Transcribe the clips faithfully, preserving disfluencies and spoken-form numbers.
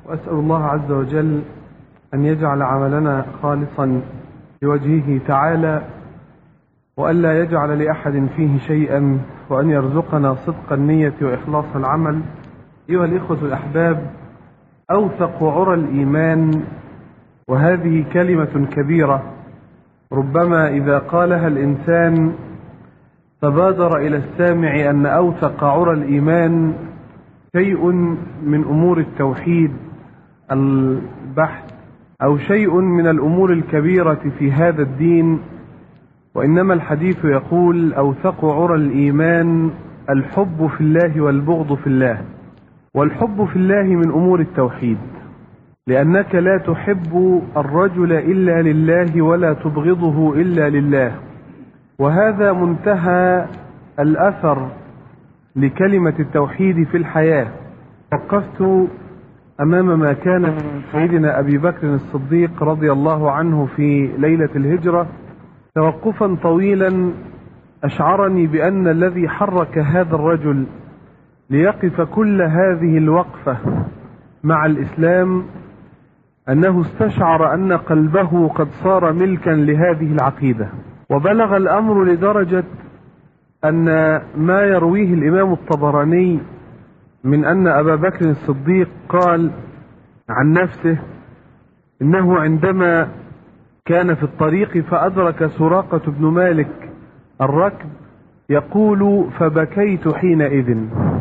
وأسأل الله عز وجل أن يجعل عملنا خالصا لوجهه تعالى، وألا يجعل لأحد فيه شيئا، وأن يرزقنا صدق النية وإخلاص العمل. أيها الإخوة الأحباب، أوثق عرى الإيمان، وهذه كلمة كبيرة ربما إذا قالها الإنسان تبادر إلى السامع أن أوثق عرى الإيمان شيء من أمور التوحيد البحث، أو شيء من الأمور الكبيرة في هذا الدين. وإنما الحديث يقول أوثق عرى الإيمان الحب في الله والبغض في الله. والحب في الله من أمور التوحيد، لأنك لا تحب الرجل إلا لله ولا تبغضه إلا لله، وهذا منتهى الأثر لكلمة التوحيد في الحياة. وقفت أمام ما كان من سيدنا أبي بكر الصديق رضي الله عنه في ليلة الهجرة توقفا طويلا أشعرني بأن الذي حرك هذا الرجل ليقف كل هذه الوقفة مع الإسلام أنه استشعر أن قلبه قد صار ملكا لهذه العقيدة. وبلغ الأمر لدرجة أن ما يرويه الإمام الطبراني من أن أبا بكر الصديق قال عن نفسه إنه عندما كان في الطريق فأدرك سراقة بن مالك الركب يقول فبكيت حينئذ.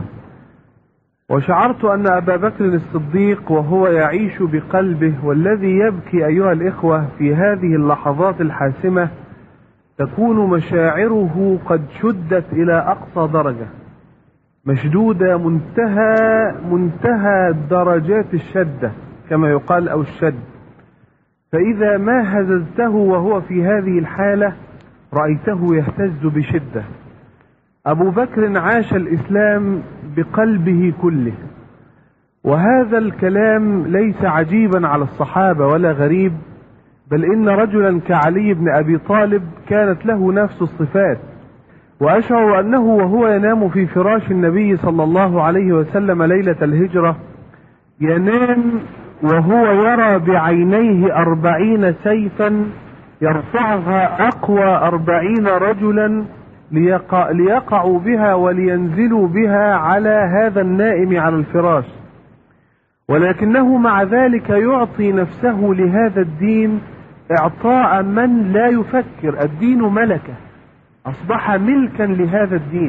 وشعرت أن أبا بكر الصديق وهو يعيش بقلبه، والذي يبكي أيها الإخوة في هذه اللحظات الحاسمة تكون مشاعره قد شدت إلى أقصى درجة، مشدودة منتهى منتهى درجات الشدة كما يقال أو الشد. فإذا ما هززته وهو في هذه الحالة رأيته يهتز بشدة. أبو بكر عاش الإسلام بقلبه كله، وهذا الكلام ليس عجيبا على الصحابة ولا غريب، بل إن رجلا كعلي بن أبي طالب كانت له نفس الصفات. وأشعر أنه وهو ينام في فراش النبي صلى الله عليه وسلم ليلة الهجرة ينام وهو يرى بعينيه أربعين سيفا يرفعها أقوى أربعين رجلا ليقع ليقعوا بها ولينزلوا بها على هذا النائم على الفراش، ولكنه مع ذلك يعطي نفسه لهذا الدين إعطاء من لا يفكر. الدين ملكة، أصبح ملكا لهذا الدين.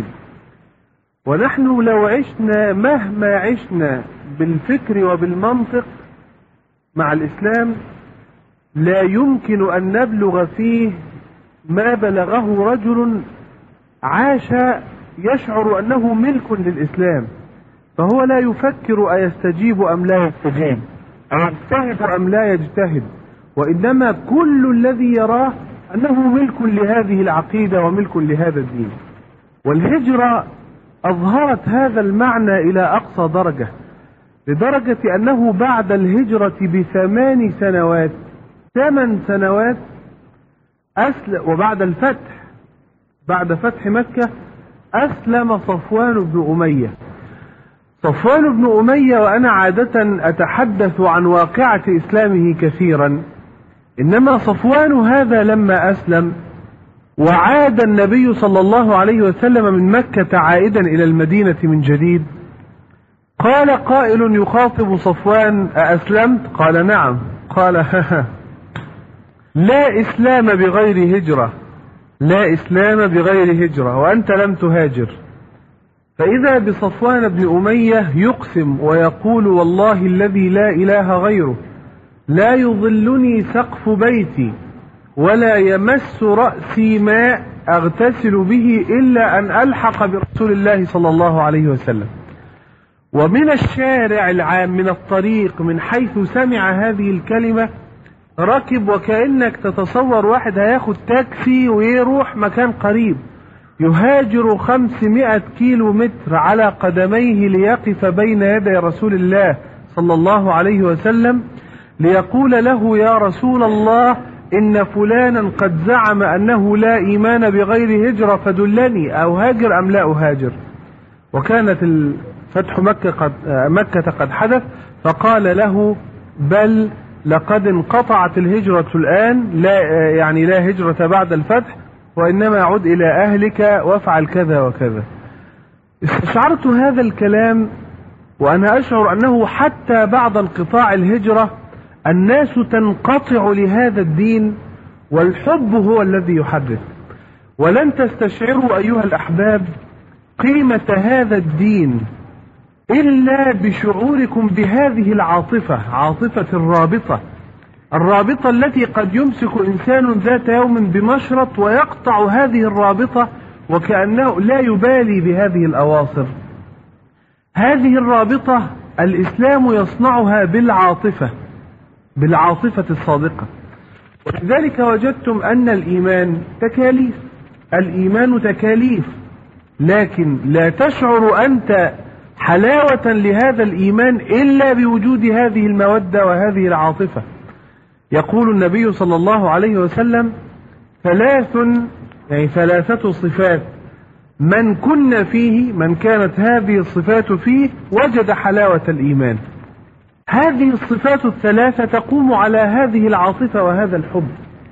ونحن لو عشنا مهما عشنا بالفكر وبالمنطق مع الإسلام لا يمكن أن نبلغ فيه ما بلغه رجل عاش يشعر أنه ملك للإسلام، فهو لا يفكر أيستجيب أم لا يستجيب، أيجتهد أم لا يجتهد، وإنما كل الذي يراه أنه ملك لهذه العقيدة وملك لهذا الدين. والهجرة أظهرت هذا المعنى إلى أقصى درجة، لدرجة أنه بعد الهجرة بثمان سنوات ثمان سنوات أسلم، وبعد الفتح بعد فتح مكة أسلم صفوان بن أمية. صفوان بن أمية، وأنا عادة أتحدث عن واقعة إسلامه كثيرا، إنما صفوان هذا لما أسلم وعاد النبي صلى الله عليه وسلم من مكة عائدا إلى المدينة من جديد، قال قائل يخاطب صفوان أأسلمت؟ قال نعم. قال لا إسلام بغير هجرة، لا إسلام بغير هجرة، وأنت لم تهاجر. فإذا بصفوان بن أمية يقسم ويقول والله الذي لا إله غيره لا يظلني سقف بيتي ولا يمس رأسي ماء أغتسل به إلا أن ألحق برسول الله صلى الله عليه وسلم. ومن الشارع العام من الطريق من حيث سمع هذه الكلمة ركب، وكأنك تتصور واحد هياخد تاكسي ويروح مكان قريب، يهاجر خمسمائة كيلو متر على قدميه ليقف بين يدي رسول الله صلى الله عليه وسلم ليقول له يا رسول الله إن فلانا قد زعم أنه لا إيمان بغير هجرة فدلني أو هاجر أم لا أهاجر. وكانت فتح مكة قد, مكة قد حدث، فقال له بل لقد انقطعت الهجرة الآن، لا يعني لا هجرة بعد الفتح، وإنما عد إلى أهلك وافعل كذا وكذا. استشعرت هذا الكلام وأنا أشعر أنه حتى بعد انقطاع الهجرة الناس تنقطع لهذا الدين، والحب هو الذي يحدث. ولن تستشعروا أيها الأحباب قيمة هذا الدين إلا بشعوركم بهذه العاطفة، عاطفة الرابطة، الرابطة التي قد يمسك إنسان ذات يوم بمشرط ويقطع هذه الرابطة وكأنه لا يبالي بهذه الأواصر. هذه الرابطة الإسلام يصنعها بالعاطفة، بالعاطفة الصادقة. ولذلك وجدتم أن الإيمان تكاليف، الإيمان تكاليف، لكن لا تشعر أنت حلاوة لهذا الإيمان إلا بوجود هذه المودة وهذه العاطفة. يقول النبي صلى الله عليه وسلم ثلاث، يعني ثلاثة صفات من كن فيه، من كانت هذه الصفات فيه وجد حلاوة الإيمان. هذه الصفات الثلاثة تقوم على هذه العاطفة وهذا الحب.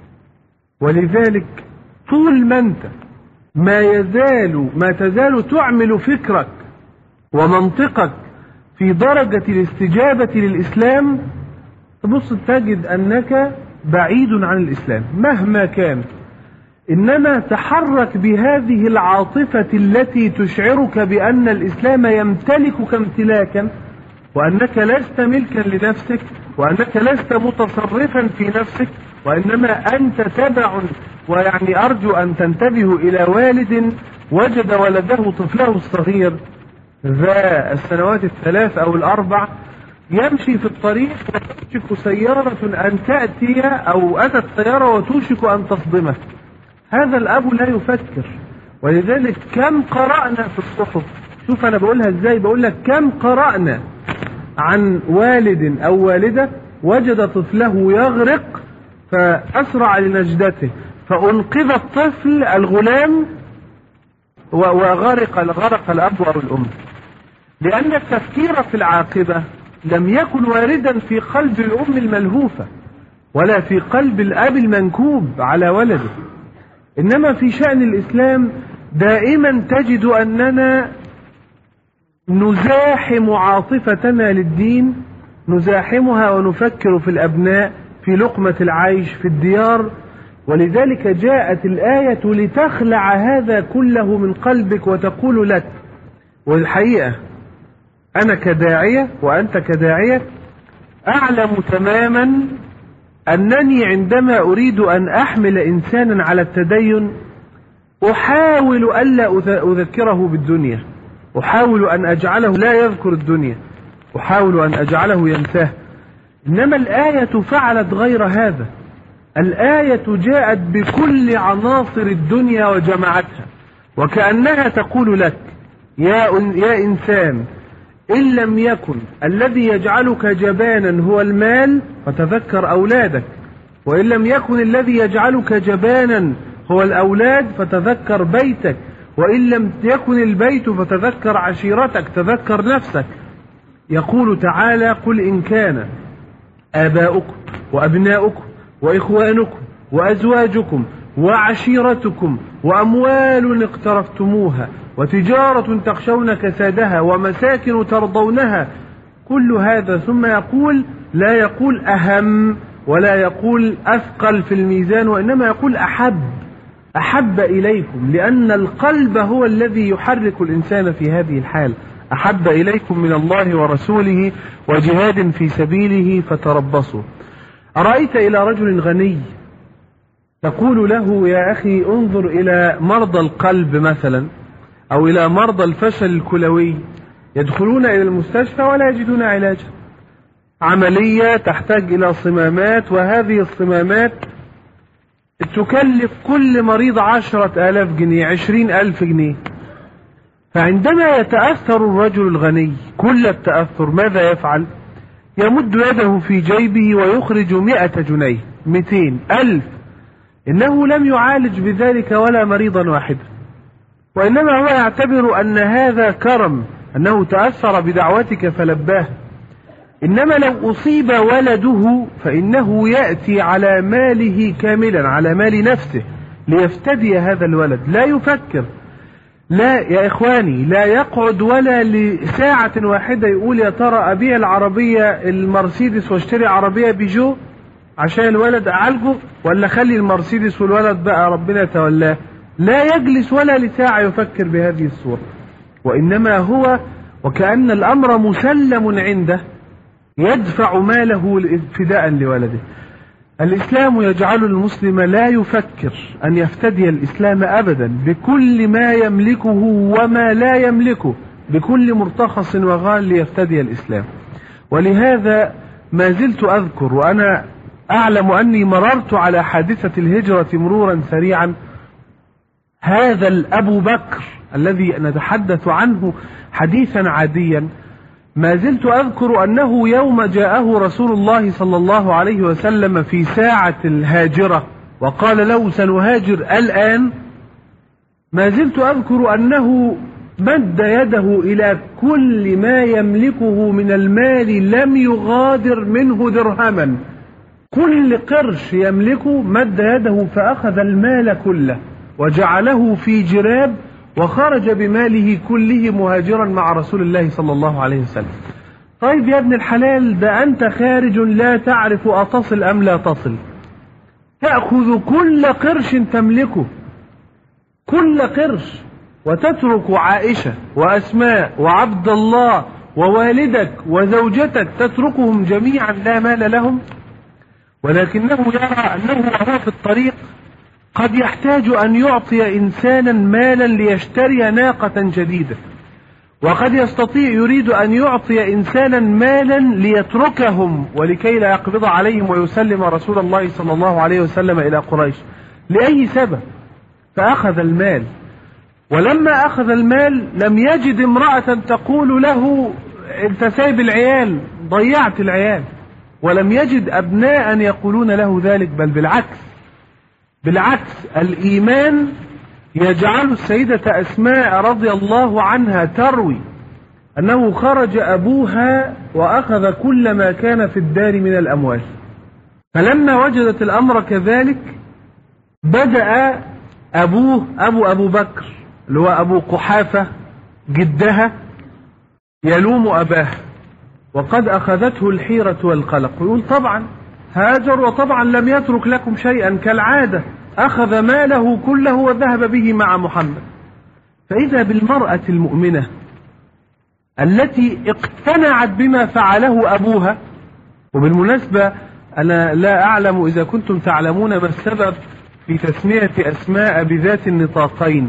ولذلك طول ما أنت ما يزال ما تزال تعمل فكرك ومنطقك في درجة الاستجابة للإسلام، تبص تجد أنك بعيد عن الإسلام مهما كان. إنما تحرك بهذه العاطفة التي تشعرك بأن الإسلام يمتلكك امتلاكا، وأنك لست ملكا لنفسك، وأنك لست متصرفا في نفسك، وإنما أنت تبع. ويعني أرجو أن تنتبهوا إلى والد وجد ولده طفله الصغير ذا السنوات الثلاث أو الأربع يمشي في الطريق وتوشك سيارة أن تأتي، أو أتت سيارة وتوشك أن تصدمه. هذا الأب لا يفكر. ولذلك كم قرأنا في الصحف، شوف أنا بقولها إزاي، بقول لك كم قرأنا عن والد أو والدة وجد طفله يغرق فأسرع لنجدته فأنقذ الطفل الغلام وغرق غرق الأب أو الأم، لأن التفكير في العاقبة لم يكن واردا في قلب الأم الملهوفة ولا في قلب الأب المنكوب على ولده. إنما في شأن الإسلام دائما تجد أننا نزاحم عاطفتنا للدين، نزاحمها ونفكر في الأبناء، في لقمة العيش، في الديار. ولذلك جاءت الآية لتخلع هذا كله من قلبك وتقول لك، والحقيقة أنا كداعية وأنت كداعية أعلم تماما أنني عندما أريد أن أحمل إنسانا على التدين أحاول ألا أذكره بالدنيا، أحاول أن أجعله لا يذكر الدنيا، أحاول أن أجعله ينساه. إنما الآية فعلت غير هذا. الآية جاءت بكل عناصر الدنيا وجمعتها، وكأنها تقول لك يا يا إنسان، إن لم يكن الذي يجعلك جبانا هو المال فتذكر أولادك، وإن لم يكن الذي يجعلك جبانا هو الأولاد فتذكر بيتك، وإن لم يكن البيت فتذكر عشيرتك، تذكر نفسك. يقول تعالى قل إن كان آباؤكم وأبناؤكم وإخوانكم وأزواجكم وعشيرتكم وأموال اقترفتموها وتجارة تخشون كسادها ومساكن ترضونها، كل هذا. ثم يقول لا يقول أهم ولا يقول أثقل في الميزان، وإنما يقول أحب أحب إليكم، لأن القلب هو الذي يحرك الإنسان في هذه الحال. أحب إليكم من الله ورسوله وجهاد في سبيله فتربصوا. أرأيت إلى رجل غني تقول له يا أخي انظر إلى مرضى القلب مثلا، أو إلى مرضى الفشل الكلوي، يدخلون إلى المستشفى ولا يجدون علاجا، عملية تحتاج إلى صمامات، وهذه الصمامات تكلف كل مريض عشرة آلاف جنيه، عشرين ألف جنيه. فعندما يتأثر الرجل الغني كل التأثر ماذا يفعل؟ يمد يده في جيبه ويخرج مئة جنيه، مئتين ألف. إنه لم يعالج بذلك ولا مريضا واحدا، وإنما هو يعتبر أن هذا كرم أنه تأثر بدعوتك فلباه، إنما لو أصيب ولده فإنه يأتي على ماله كاملا، على مال نفسه، ليفتدي هذا الولد. لا يفكر، لا يا إخواني، لا يقعد ولا لساعة واحدة يقول يا ترى أبيع العربية المرسيدس واشتري عربية بيجو عشان الولد أعالجه، ولا خلي المرسيدس والولد بقى ربنا يتولاه. لا يجلس ولا لساعة يفكر بهذه الصورة، وإنما هو وكأن الأمر مسلم عنده، يدفع ماله فداء لولده. الإسلام يجعل المسلم لا يفكر أن يفتدي الإسلام أبدا بكل ما يملكه وما لا يملكه، بكل مرتخص وغال ليفتدي الإسلام. ولهذا ما زلت أذكر، وأنا أعلم أني مررت على حادثة الهجرة مرورا سريعا، هذا الأبو بكر الذي نتحدث عنه حديثا عاديا، ما زلت أذكر أنه يوم جاءه رسول الله صلى الله عليه وسلم في ساعة الهاجرة وقال له سنهاجر الآن، ما زلت أذكر أنه مد يده إلى كل ما يملكه من المال، لم يغادر منه درهما، كل قرش يملكه مد يده فأخذ المال كله وجعله في جراب، وخرج بماله كله مهاجرا مع رسول الله صلى الله عليه وسلم. طيب يا ابن الحلال، ده أنت خارج لا تعرف أتصل أم لا تصل، تأخذ كل قرش تملكه، كل قرش، وتترك عائشة وأسماء وعبد الله ووالدك وزوجتك، تتركهم جميعا لا مال لهم. ولكنه يرى أنه وهو في الطريق قد يحتاج أن يعطي إنسانا مالا ليشتري ناقة جديدة، وقد يستطيع يريد أن يعطي إنسانا مالا ليتركهم ولكي لا يقبض عليهم ويسلم رسول الله صلى الله عليه وسلم إلى قريش لأي سبب. فأخذ المال، ولما أخذ المال لم يجد امرأة تقول له أنت سايب العيال، ضيعت العيال، ولم يجد أبناء يقولون له ذلك، بل بالعكس بالعكس الإيمان يجعل السيدة أسماء رضي الله عنها تروي أنه خرج أبوها وأخذ كل ما كان في الدار من الأموال. فلما وجدت الأمر كذلك بدأ أبوه أبو أبو بكر اللي هو أبو قحافة جدها يلوم أباه، وقد أخذته الحيرة والقلق، ويقول طبعا هاجر وطبعا لم يترك لكم شيئا كالعادة، أخذ ماله كله وذهب به مع محمد. فإذا بالمرأة المؤمنة التي اقتنعت بما فعله أبوها. وبالمناسبة أنا لا أعلم إذا كنتم تعلمون ما السبب في تسمية أسماء بذات النطاقين.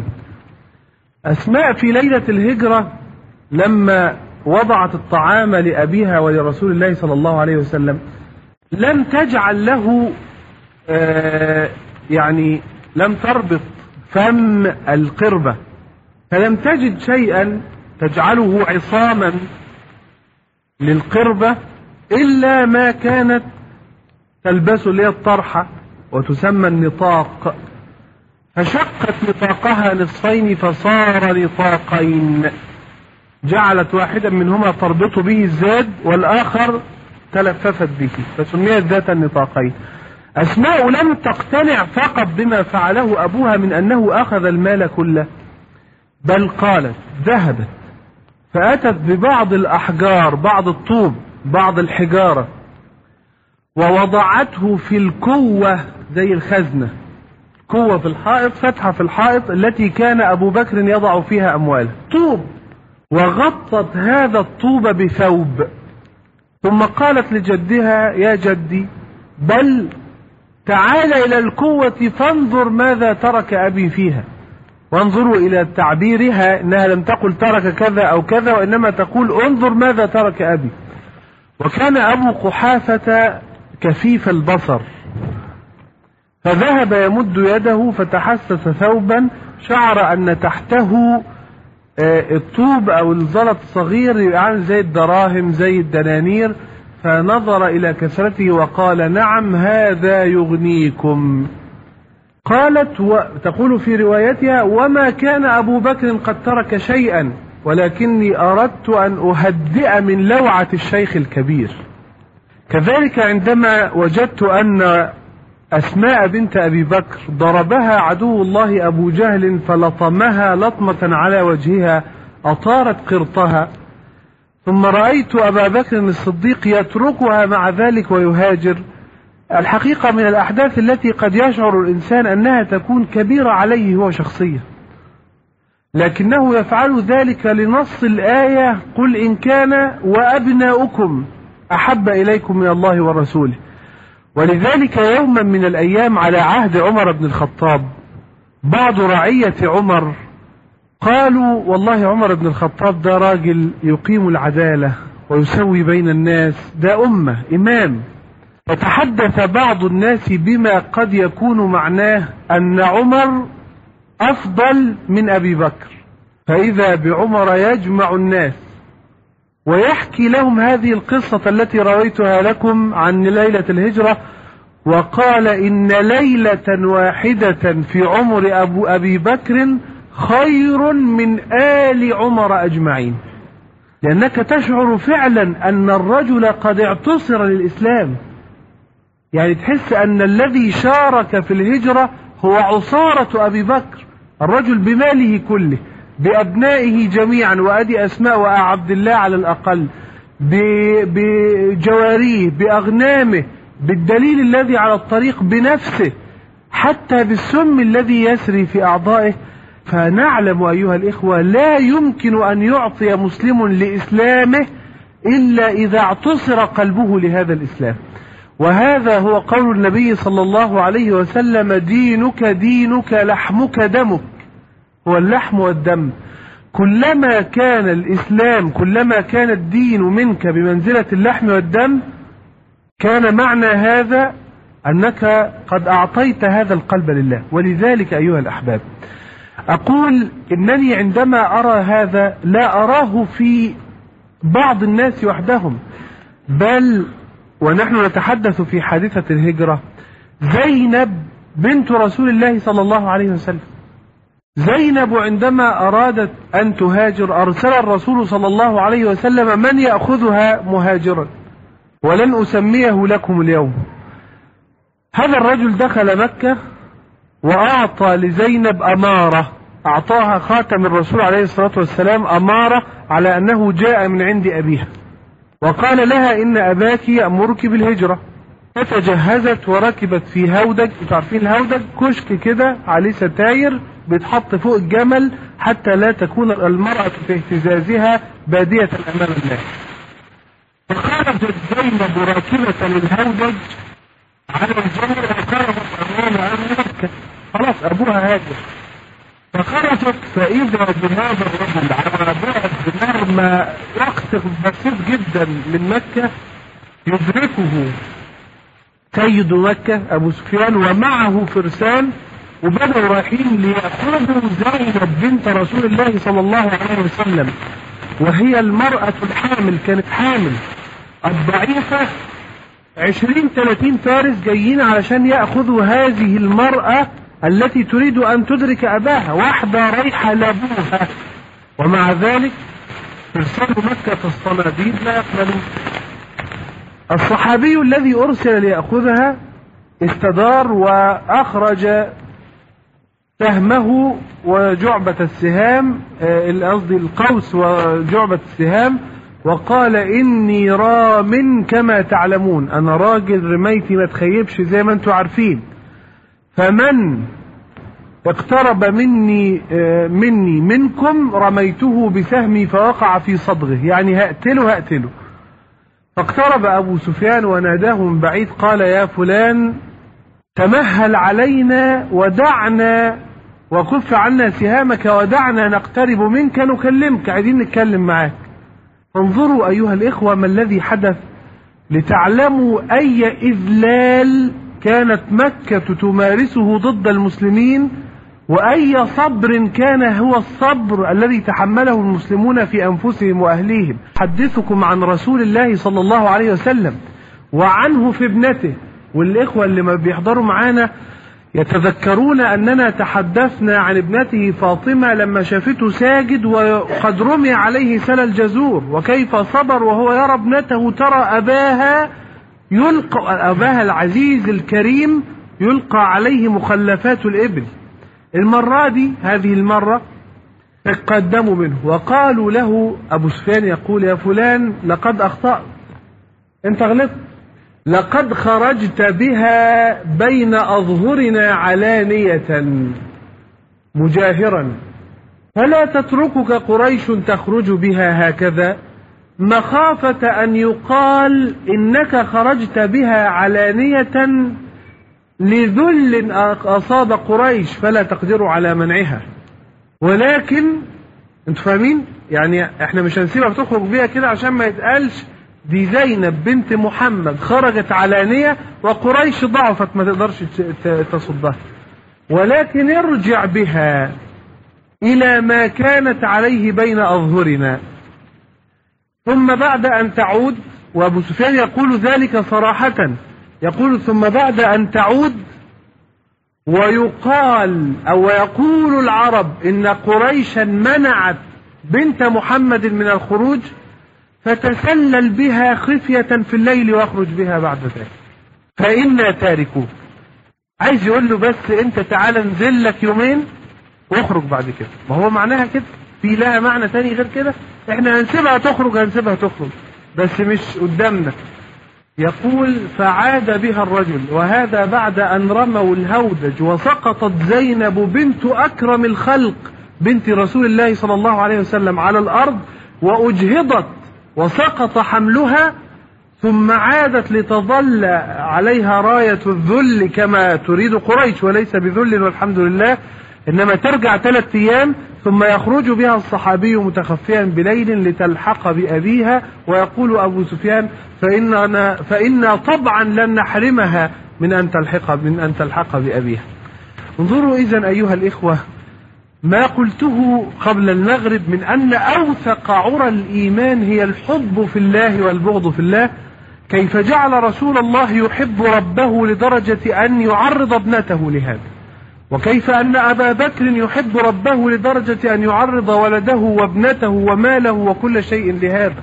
أسماء في ليلة الهجرة لما وضعت الطعام لأبيها ولرسول الله صلى الله عليه وسلم لم تجعل له آه يعني لم تربط فم القربة، فلم تجد شيئا تجعله عصاما للقربة إلا ما كانت تلبس لها الطرحة وتسمى النطاق، فشقت نطاقها نصفين فصار نطاقين، جعلت واحدا منهما تربط به الزاد والآخر تلففت به، فسميت ذات النطاقين. أسماء لم تقتنع فقط بما فعله أبوها من أنه أخذ المال كله، بل قالت ذهبت فأتت ببعض الأحجار، بعض الطوب، بعض الحجارة، ووضعته في الكوة زي الخزنة، كوة في الحائط، فتحة في الحائط التي كان أبو بكر يضع فيها أمواله، طوب، وغطت هذا الطوب بثوب، ثم قالت لجدها يا جدي بل تعال إلى الكوة فانظر ماذا ترك أبي فيها. وانظروا إلى تعبيرها، إنها لم تقل ترك كذا أو كذا، وإنما تقول انظر ماذا ترك أبي. وكان أبو قحافة كفيف البصر، فذهب يمد يده فتحسس ثوبا، شعر أن تحته الطوب أو الزلط صغير يعني زي الدراهم زي الدنانير، فنظر إلى كثرته وقال نعم هذا يغنيكم. قالت و... تقول في روايتها وما كان أبو بكر قد ترك شيئا، ولكني أردت أن أهدئ من لوعة الشيخ الكبير. كذلك عندما وجدت أن أسماء بنت أبي بكر ضربها عدو الله أبو جهل فلطمها لطمة على وجهها أطارت قرطها، ثم رأيت أبا بكر الصديق يتركها مع ذلك ويهاجر، الحقيقة من الأحداث التي قد يشعر الإنسان أنها تكون كبيرة عليه هو شخصيا، لكنه يفعل ذلك لنص الآية: قل إن كان وأبناؤكم أحب إليكم من الله ورسوله. ولذلك يوما من الأيام على عهد عمر بن الخطاب بعض رعية عمر قالوا: والله عمر بن الخطاب ده راجل يقيم العدالة ويسوي بين الناس، ده أمة إمام. فتحدث بعض الناس بما قد يكون معناه أن عمر أفضل من أبي بكر، فإذا بعمر يجمع الناس ويحكي لهم هذه القصة التي رويتها لكم عن ليلة الهجرة، وقال: إن ليلة واحدة في عمر أبو أبي بكر خير من آل عمر أجمعين. لأنك تشعر فعلا أن الرجل قد اعتصر للإسلام، يعني تحس أن الذي شارك في الهجرة هو عصارة أبي بكر، الرجل بماله كله، بأبنائه جميعا، وأدي أسماء وعبد الله على الأقل، بجواريه، بأغنامه، بالدليل الذي على الطريق، بنفسه، حتى بالسم الذي يسري في أعضائه. فنعلم أيها الإخوة لا يمكن أن يعطي مسلم لإسلامه إلا إذا اعتصر قلبه لهذا الإسلام. وهذا هو قول النبي صلى الله عليه وسلم: دينك دينك لحمك دمك. هو اللحم والدم. كلما كان الإسلام، كلما كان الدين منك بمنزلة اللحم والدم، كان معنى هذا أنك قد أعطيت هذا القلب لله. ولذلك أيها الأحباب أقول إنني عندما أرى هذا لا أراه في بعض الناس وحدهم، بل ونحن نتحدث في حادثة الهجرة، زينب بنت رسول الله صلى الله عليه وسلم، زينب عندما أرادت أن تهاجر أرسل الرسول صلى الله عليه وسلم من يأخذها مهاجرا، ولن أسميه لكم اليوم. هذا الرجل دخل مكة وأعطى لزينب أمارة، أعطاها خاتم الرسول عليه الصلاة والسلام أمارة على أنه جاء من عند أبيها، وقال لها: إن أباك يأمرك بالهجرة. فتجهزت وركبت في هودج، تعرفين الهودج كشك كده عليه ستاير بيتحط فوق الجمل حتى لا تكون المرأة في اهتزازها بادية أمام الناس. فخرجت زينب راكبة للهودج على الجمل وقربت أمام أهل مكة، خلاص أبوها هاجر. فخرجت فإذا بهذا الرجل على بعد بمرمى وقت بسيط جدا من مكة يدركه سيد مكة أبو سفيان ومعه فرسان، وبدأوا رايحين ليأخذوا زينب بنت رسول الله صلى الله عليه وسلم، وهي المرأة الحامل، كانت حامل الضعيفة. عشرين ثلاثين فارس جايين علشان يأخذوا هذه المرأة التي تريد أن تدرك أباها، واحدة رايحة لأبوها، ومع ذلك فرسان مكة الصناديد لا يقبلون. الصحابي الذي أرسل ليأخذها استدار وأخرج سهمه وجعبة السهام، قصدي القوس وجعبة السهام، وقال: إني رام كما تعلمون، أنا راجل رميتي ما تخيبش زي ما أنتم عارفين، فمن اقترب مني مني منكم رميته بسهمي فوقع في صدغه، يعني هقتله هقتله. فاقترب أبو سفيان وناداه من بعيد قال: يا فلان تمهل علينا ودعنا وكف عنا سهامك ودعنا نقترب منك نكلمك، عايزين نتكلم معاك. انظروا أيها الإخوة ما الذي حدث لتعلموا أي إذلال كانت مكة تمارسه ضد المسلمين، وأي صبر كان هو الصبر الذي تحمله المسلمون في أنفسهم وأهليهم. حدثكم عن رسول الله صلى الله عليه وسلم وعنه في ابنته، والإخوة اللي ما بيحضروا معانا يتذكرون أننا تحدثنا عن ابنته فاطمة لما شافته ساجد وقد رمي عليه سل الجزور، وكيف صبر وهو يرى ابنته ترى أباها يلقى، أباها العزيز الكريم يلقى عليه مخلفات الإبل. المرة دي هذه المرة تقدموا منه وقالوا له، أبو سفيان يقول: يا فلان لقد أخطأت، أنت غلطت، لقد خرجت بها بين أظهرنا علانية مجاهرا، فلا تتركك قريش تخرج بها هكذا مخافة أن يقال إنك خرجت بها علانية لذل أصاب قريش فلا تقدر على منعها. ولكن انتوا فاهمين يعني احنا مش هنسيبها تخرج بيها كده عشان ما يتقالش دي زينب بنت محمد خرجت علانية وقريش ضعفت ما تقدرش تصدها، ولكن ارجع بها إلى ما كانت عليه بين أظهرنا، ثم بعد أن تعود. وأبو سفيان يقول ذلك صراحة، يقول: ثم بعد أن تعود ويقال أو يقول العرب إن قريشا منعت بنت محمد من الخروج، فتسلل بها خفية في الليل واخرج بها بعد ذلك فإنا تاركوه. عايز يقول له بس انت تعالى انزل لك يومين واخرج بعد كده. ما هو معناها كده، في لها معنى تاني غير كده؟ احنا هنسيبها تخرج هنسيبها تخرج بس مش قدامنا. يقول: فعاد بها الرجل، وهذا بعد أن رموا الهودج وسقطت زينب بنت أكرم الخلق بنت رسول الله صلى الله عليه وسلم على الأرض وأجهضت وسقط حملها، ثم عادت لتظل عليها راية الذل كما تريد قريش، وليس بذل والحمد لله، إنما ترجع ثلاثة أيام ثم يخرج بها الصحابي متخفيا بليل لتلحق بأبيها. ويقول أبو سفيان: فإننا, فإنا طبعا لن نحرمها من أن تلحق, من أن تلحق بأبيها. انظروا إذن أيها الإخوة ما قلته قبل المغرب من أن أوثق عرى الإيمان هي الحب في الله والبغض في الله. كيف جعل رسول الله يحب ربه لدرجة أن يعرض ابنته لهذا، وكيف أن أبا بكر يحب ربه لدرجة أن يعرض ولده وابنته وماله وكل شيء لهذا.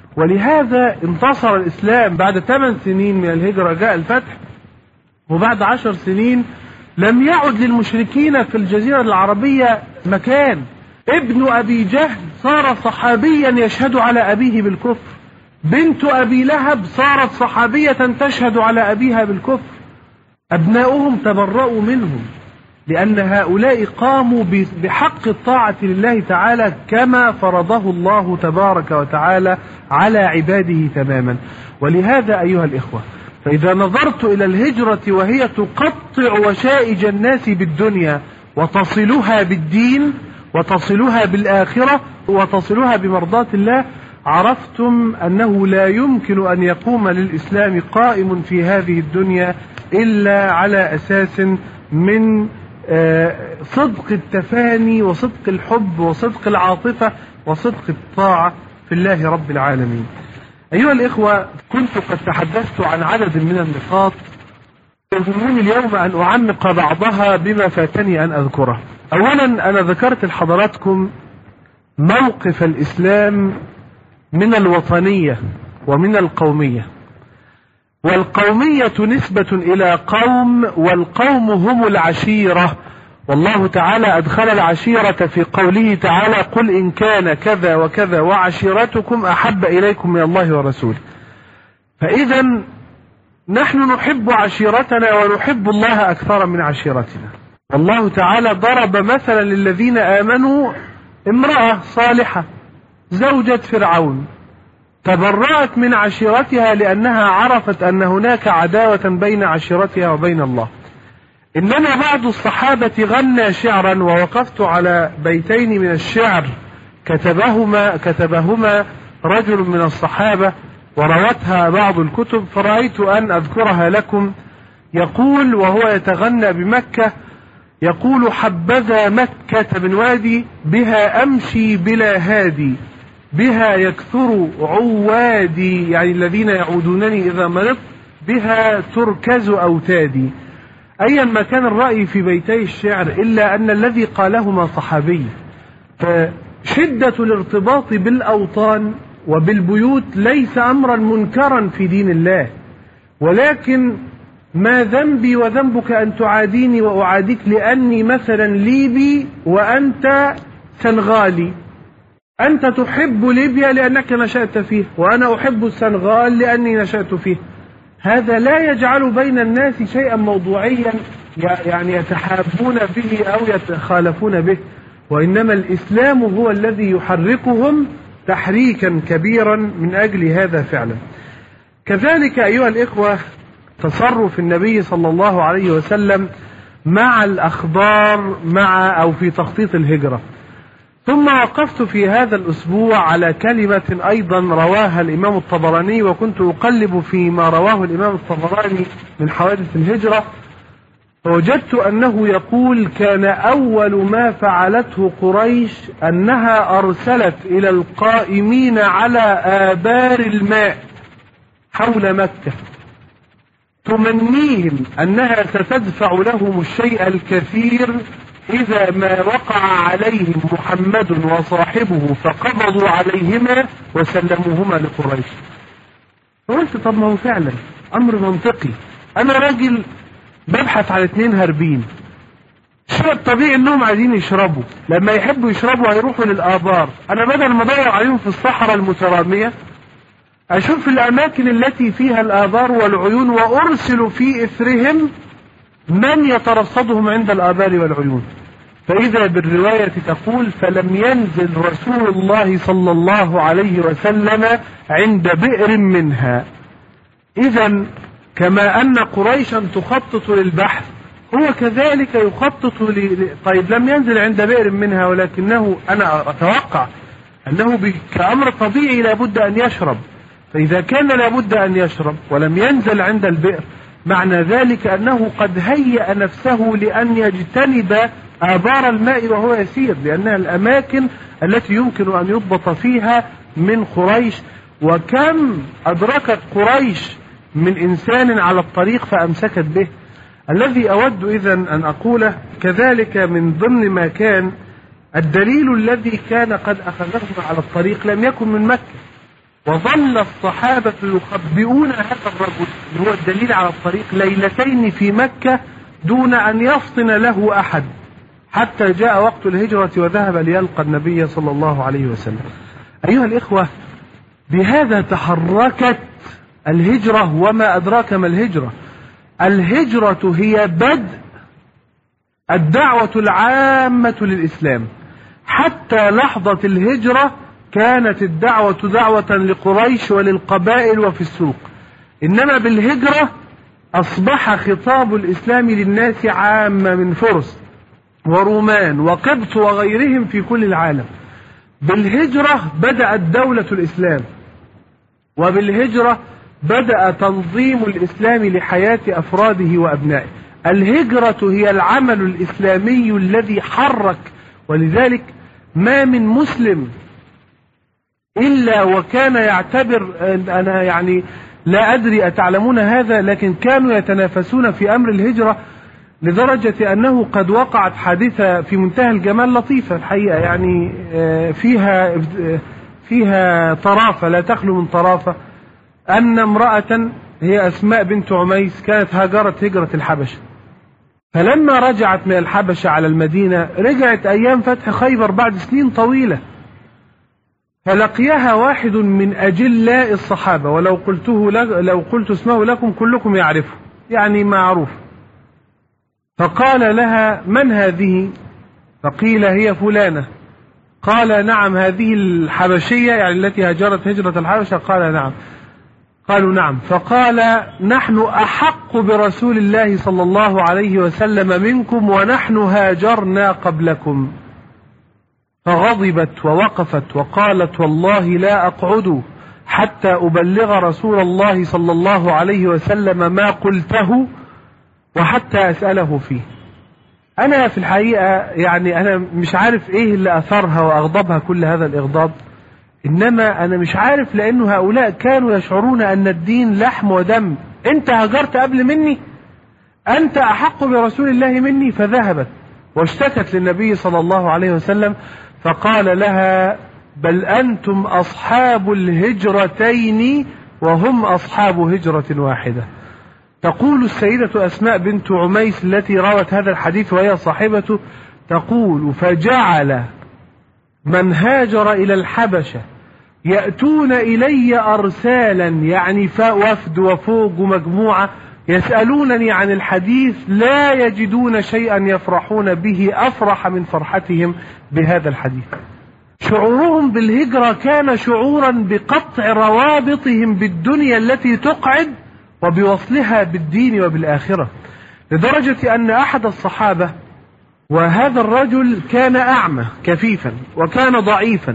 ولهذا انتصر الإسلام بعد ثمان سنين من الهجرة جاء الفتح، وبعد عشر سنين لم يعد للمشركين في الجزيرة العربية مكان. ابن أبي جهل صار صحابيا يشهد على أبيه بالكفر، بنت أبي لهب صارت صحابية تشهد على أبيها بالكفر، أبناؤهم تبرؤوا منهم لأن هؤلاء قاموا بحق الطاعة لله تعالى كما فرضه الله تبارك وتعالى على عباده تماما. ولهذا أيها الإخوة فإذا نظرت إلى الهجرة وهي تقطع وشائج الناس بالدنيا وتصلها بالدين وتصلها بالآخرة وتصلها بمرضاة الله، عرفتم أنه لا يمكن أن يقوم للإسلام قائم في هذه الدنيا إلا على أساس من صدق التفاني وصدق الحب وصدق العاطفة وصدق الطاعة في الله رب العالمين. أيها الإخوة كنت قد تحدثت عن عدد من النقاط، يهمني اليوم أن أعمق بعضها بما فاتني أن أذكره. أولا أنا ذكرت لحضراتكم موقف الإسلام من الوطنية ومن القومية، والقومية نسبة إلى قوم، والقوم هم العشيرة، والله تعالى أدخل العشيرة في قوله تعالى: قل إن كان كذا وكذا وعشيرتكم أحب إليكم من الله ورسوله. فإذا نحن نحب عشيرتنا ونحب الله أكثر من عشيرتنا. والله تعالى ضرب مثلا للذين آمنوا امرأة صالحة زوجة فرعون تبرأت من عشيرتها لأنها عرفت أن هناك عداوة بين عشيرتها وبين الله. إنما بعض الصحابة غنى شعرا، ووقفت على بيتين من الشعر كتبهما, كتبهما رجل من الصحابة وروتها بعض الكتب، فرأيت أن أذكرها لكم. يقول وهو يتغنى بمكة، يقول: حبذا مكة من وادي بها أمشي بلا هادي، بها يكثر عوادي، يعني الذين يعودونني إذا مرضت، بها تركز أوتادي. أيا ما كان الرأي في بيتي الشعر إلا أن الذي قالهما صحابي. فشدة الارتباط بالأوطان وبالبيوت ليس أمرا منكرا في دين الله، ولكن ما ذنبي وذنبك أن تعاديني وأعاديك لأني مثلا ليبي وأنت سنغالي. أنت تحب ليبيا لأنك نشأت فيه، وأنا أحب السنغال لأني نشأت فيه. هذا لا يجعل بين الناس شيئا موضوعيا يعني يتحابون به أو يتخالفون به، وإنما الإسلام هو الذي يحركهم تحريكا كبيرا من أجل هذا فعلا. كذلك أيها الإخوة تصرف النبي صلى الله عليه وسلم مع الأخبار مع أو في تخطيط الهجرة. ثم وقفت في هذا الأسبوع على كلمة أيضا رواها الإمام الطبراني، وكنت أقلب فيما رواه الإمام الطبراني من حوادث الهجرة، فوجدت أنه يقول: كان أول ما فعلته قريش أنها أرسلت إلى القائمين على آبار الماء حول مكة تمنيهم أنها ستدفع لهم الشيء الكثير إذا ما وقع عليهم محمد وصاحبه فقبضوا عليهما وسلموهما لقريش. فقلت طب ما هو فعلا أمر منطقي. أنا راجل ببحث على اتنين هاربين، الشيء الطبيعي انهم عايزين يشربوا، لما يحبوا يشربوا هيروحوا للآبار. انا بدل ما ادور عليهم في الصحراء المترامية اشوف الاماكن التي فيها الآبار والعيون وارسل في اثرهم من يترصدهم عند الآبار والعيون. فاذا بالرواية تقول: فلم ينزل رسول الله صلى الله عليه وسلم عند بئر منها. اذا كما أن قريشا تخطط للبحث هو كذلك يخطط ل... طيب لم ينزل عند بئر منها، ولكنه أنا أتوقع أنه كأمر طبيعي لابد أن يشرب. فإذا كان لابد أن يشرب ولم ينزل عند البئر معنى ذلك أنه قد هيأ نفسه لأن يجتنب آبار الماء وهو يسير، لأنها الأماكن التي يمكن أن يضبط فيها من قريش. وكم أدركت قريش من إنسان على الطريق فأمسكت به. الذي أود إذن أن أقوله كذلك من ضمن ما كان الدليل الذي كان قد أخذهم على الطريق لم يكن من مكة، وظل الصحابة يخبئون هذا الرجل اللي هو الدليل على الطريق ليلتين في مكة دون أن يفطن له أحد، حتى جاء وقت الهجرة وذهب ليلقى النبي صلى الله عليه وسلم. أيها الإخوة، بهذا تحركت الهجرة. وما أدراك ما الهجرة؟ الهجرة هي بدء الدعوة العامة للإسلام. حتى لحظة الهجرة كانت الدعوة دعوة لقريش وللقبائل وفي السوق، إنما بالهجرة أصبح خطاب الإسلام للناس عامة من فرس ورومان وقبط وغيرهم في كل العالم. بالهجرة بدأت دولة الإسلام، وبالهجرة بدأ تنظيم الإسلام لحياة أفراده وأبنائه. الهجرة هي العمل الإسلامي الذي حرك، ولذلك ما من مسلم إلا وكان يعتبر، أنا يعني لا أدري أتعلمون هذا، لكن كانوا يتنافسون في أمر الهجرة لدرجة أنه قد وقعت حادثة في منتهى الجمال لطيفة الحقيقة، يعني فيها فيها طرافة لا تخلو من طرافة. أن امرأة هي أسماء بنت عميس كانت هاجرت هجرة الحبشة، فلما رجعت من الحبشة على المدينة رجعت أيام فتح خيبر بعد سنين طويلة، فلقيها واحد من أجلاء الصحابة، ولو قلته لو قلت اسمه لكم كلكم يعرفه، يعني معروف. فقال لها: من هذه؟ فقيل: هي فلانة. قال: نعم، هذه الحبشية يعني التي هاجرت هجرة الحبشة؟ قال: نعم. قالوا: نعم. فقال: نحن أحق برسول الله صلى الله عليه وسلم منكم، ونحن هاجرنا قبلكم. فغضبت ووقفت وقالت: والله لا أقعد حتى أبلغ رسول الله صلى الله عليه وسلم ما قلته وحتى أسأله فيه. أنا في الحقيقة يعني أنا مش عارف إيه اللي أثرها وأغضبها كل هذا الإغضاب، إنما أنا مش عارف، لأنه هؤلاء كانوا يشعرون أن الدين لحم ودم. أنت هاجرت قبل مني، أنت أحق برسول الله مني. فذهبت واشتكت للنبي صلى الله عليه وسلم، فقال لها بل أنتم أصحاب الهجرتين وهم أصحاب هجرة واحدة. تقول السيدة أسماء بنت عميس التي روت هذا الحديث وهي صاحبته، تقول فجعل من هاجر إلى الحبشة يأتون إلي أرسالا، يعني وفد وفوق ومجموعة، يسألونني عن الحديث لا يجدون شيئا يفرحون به أفرح من فرحتهم بهذا الحديث. شعورهم بالهجرة كان شعورا بقطع روابطهم بالدنيا التي تقعد وبوصلها بالدين وبالآخرة، لدرجة أن أحد الصحابة، وهذا الرجل كان أعمى كفيفا وكان ضعيفا،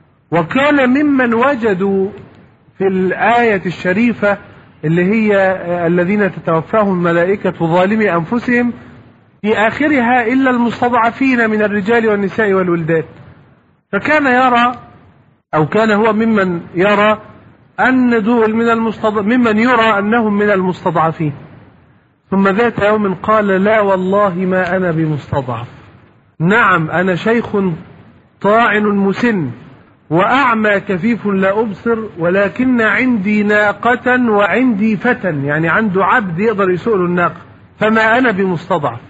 وكان ممن وجدوا في الآية الشريفة اللي هي الذين تتوفاهم الملائكة ظالمي أنفسهم في آخرها إلا المستضعفين من الرجال والنساء والولدان، فكان يرى أو كان هو ممن يرى أن دول من المستضع... ممن يرى أنهم من المستضعفين. ثم ذات يوم قال لا والله ما أنا بمستضعف، نعم أنا شيخ طاعن مسن وأعمى كفيف لا أبصر، ولكن عندي ناقة وعندي فتى، يعني عنده عبد يقدر يسوق له الناقة، فما أنا بمستضعف.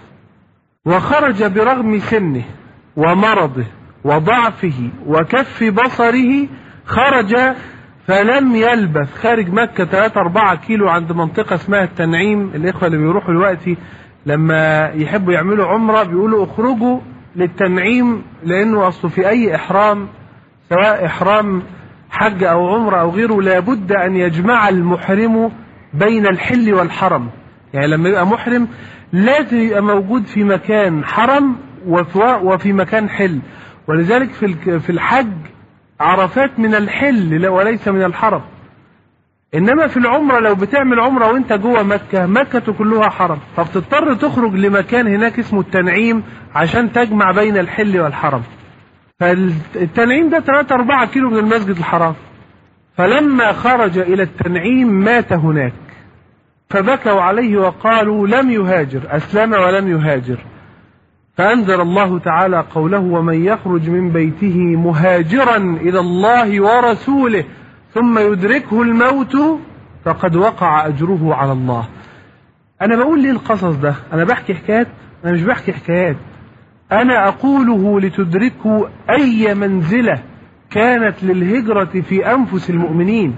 وخرج برغم سنه ومرضه وضعفه وكف بصره، خرج فلم يلبث، خارج مكة ثلاثة أربعة كيلو عند منطقة اسمها التنعيم. الإخوة اللي بيروحوا دلوقتي لما يحبوا يعملوا عمرة بيقولوا اخرجوا للتنعيم، لأنه أصله في أي إحرام سواء إحرام حج أو عمرة أو غيره لابد أن يجمع المحرم بين الحل والحرم. يعني لما يبقى محرم لازم يبقى موجود في مكان حرم وفي مكان حل، ولذلك في الحج عرفات من الحل وليس من الحرم. إنما في العمرة لو بتعمل عمرة وانت جوه مكة، مكة كلها حرم، فبتضطر تخرج لمكان هناك اسمه التنعيم عشان تجمع بين الحل والحرم. فالتنعيم ده ثلاثة أربعة كيلو من المسجد الحرام. فلما خرج إلى التنعيم مات هناك، فبكوا عليه وقالوا لم يهاجر، أسلم ولم يهاجر. فأنزل الله تعالى قوله ومن يخرج من بيته مهاجرا إلى الله ورسوله ثم يدركه الموت فقد وقع أجره على الله. أنا بقول ليه القصص ده؟ أنا بحكي حكايات؟ أنا مش بحكي حكايات، أنا أقوله لتدركوا أي منزلة كانت للهجرة في أنفس المؤمنين،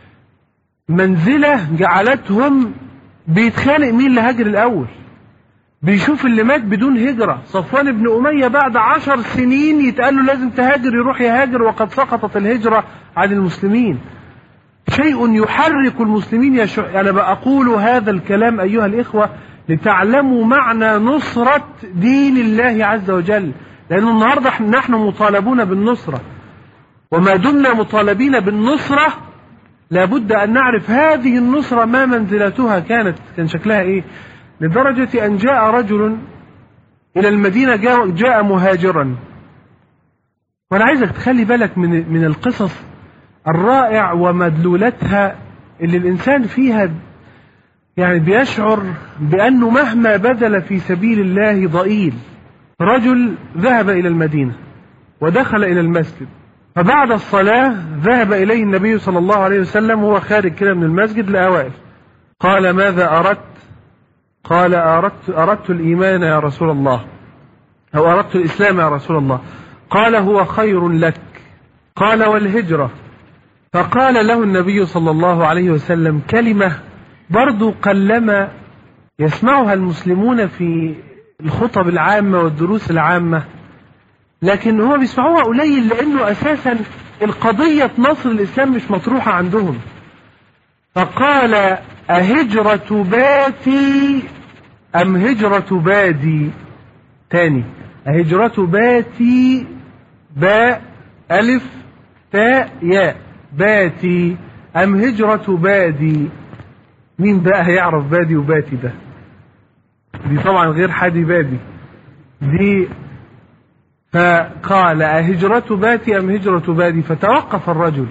منزلة جعلتهم بيتخانق مين اللي هاجر الأول، بيشوف اللي مات بدون هجرة. صفوان بن أمية بعد عشر سنين يتقال له لازم تهاجر، يروح يهاجر وقد سقطت الهجرة عن المسلمين. شيء يحرك المسلمين يشع... أنا بقول هذا الكلام أيها الإخوة لتعلموا معنى نصرة دين الله عز وجل، لأن النهاردة نحن مطالبون بالنصرة، وما دمنا مطالبين بالنصرة لابد أن نعرف هذه النصرة ما منزلتها كانت، كان شكلها إيه، لدرجة أن جاء رجل إلى المدينة، جاء, جاء مهاجرا. وأنا عايزك تخلي بالك من, من القصص الرائع ومدلولتها اللي الإنسان فيها يعني بيشعر بأنه مهما بذل في سبيل الله ضئيل. رجل ذهب إلى المدينة ودخل إلى المسجد، فبعد الصلاة ذهب إليه النبي صلى الله عليه وسلم وهو خارج كده من المسجد لأوائل، قال ماذا أردت؟ قال أردت, أردت الإيمان يا رسول الله، أو أردت الإسلام يا رسول الله. قال هو خير لك. قال والهجرة؟ فقال له النبي صلى الله عليه وسلم كلمة برضو قلما يسمعها المسلمون في الخطب العامة والدروس العامة، لكن هو بيسمعوها قليل لأنه أساسا القضية نصر الإسلام مش مطروحة عندهم. فقال أهجرة باتي أم هجرة بادي؟ تاني، أهجرة باتي باء ألف تاء ياء باتي أم هجرة بادي؟ مين بقى هيعرف بادي وباتي ده؟ دي طبعا غير حادي بادي دي. فقال أهجرة باتي أم هجرة بادي؟ فتوقف الرجل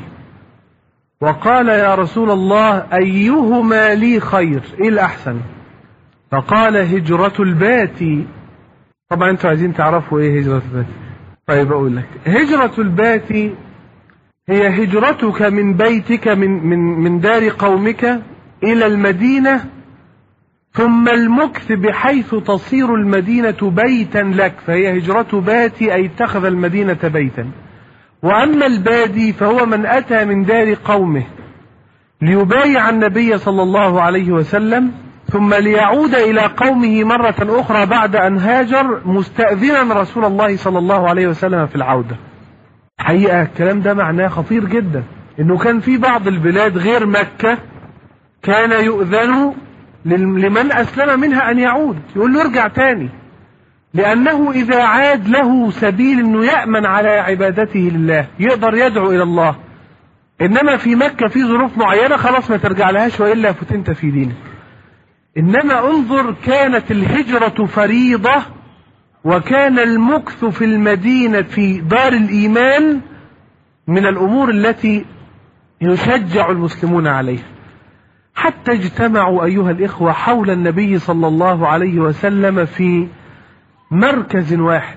وقال يا رسول الله أيهما لي خير؟ إيه الأحسن؟ فقال هجرة الباتي. طبعا انتوا عايزين تعرفوا ايه هجرة الباتي. طيب اقول لك، هجرة الباتي هي هجرتك من بيتك من من من دار قومك الى المدينة، ثم المكث بحيث تصير المدينة بيتا لك، فهي هجرة باتي أي اتخذ المدينة بيتا. وأما البادي فهو من أتى من دار قومه ليبايع النبي صلى الله عليه وسلم، ثم ليعود إلى قومه مرة أخرى بعد أن هاجر مستأذنا رسول الله صلى الله عليه وسلم في العودة. حقيقة الكلام ده معناه خطير جدا، إنه كان في بعض البلاد غير مكة كان يؤذن لمن أسلم منها أن يعود، يقول له ارجع تاني، لأنه إذا عاد له سبيل أنه يأمن على عبادته لله، يقدر يدعو إلى الله. إنما في مكة في ظروف معينة خلاص ما ترجع لهاش وإلا فتنت في دينك. إنما انظر، كانت الهجرة فريضة، وكان المكث في المدينة في دار الإيمان من الأمور التي يشجع المسلمون عليها. حتى اجتمعوا أيها الإخوة حول النبي صلى الله عليه وسلم في مركز واحد،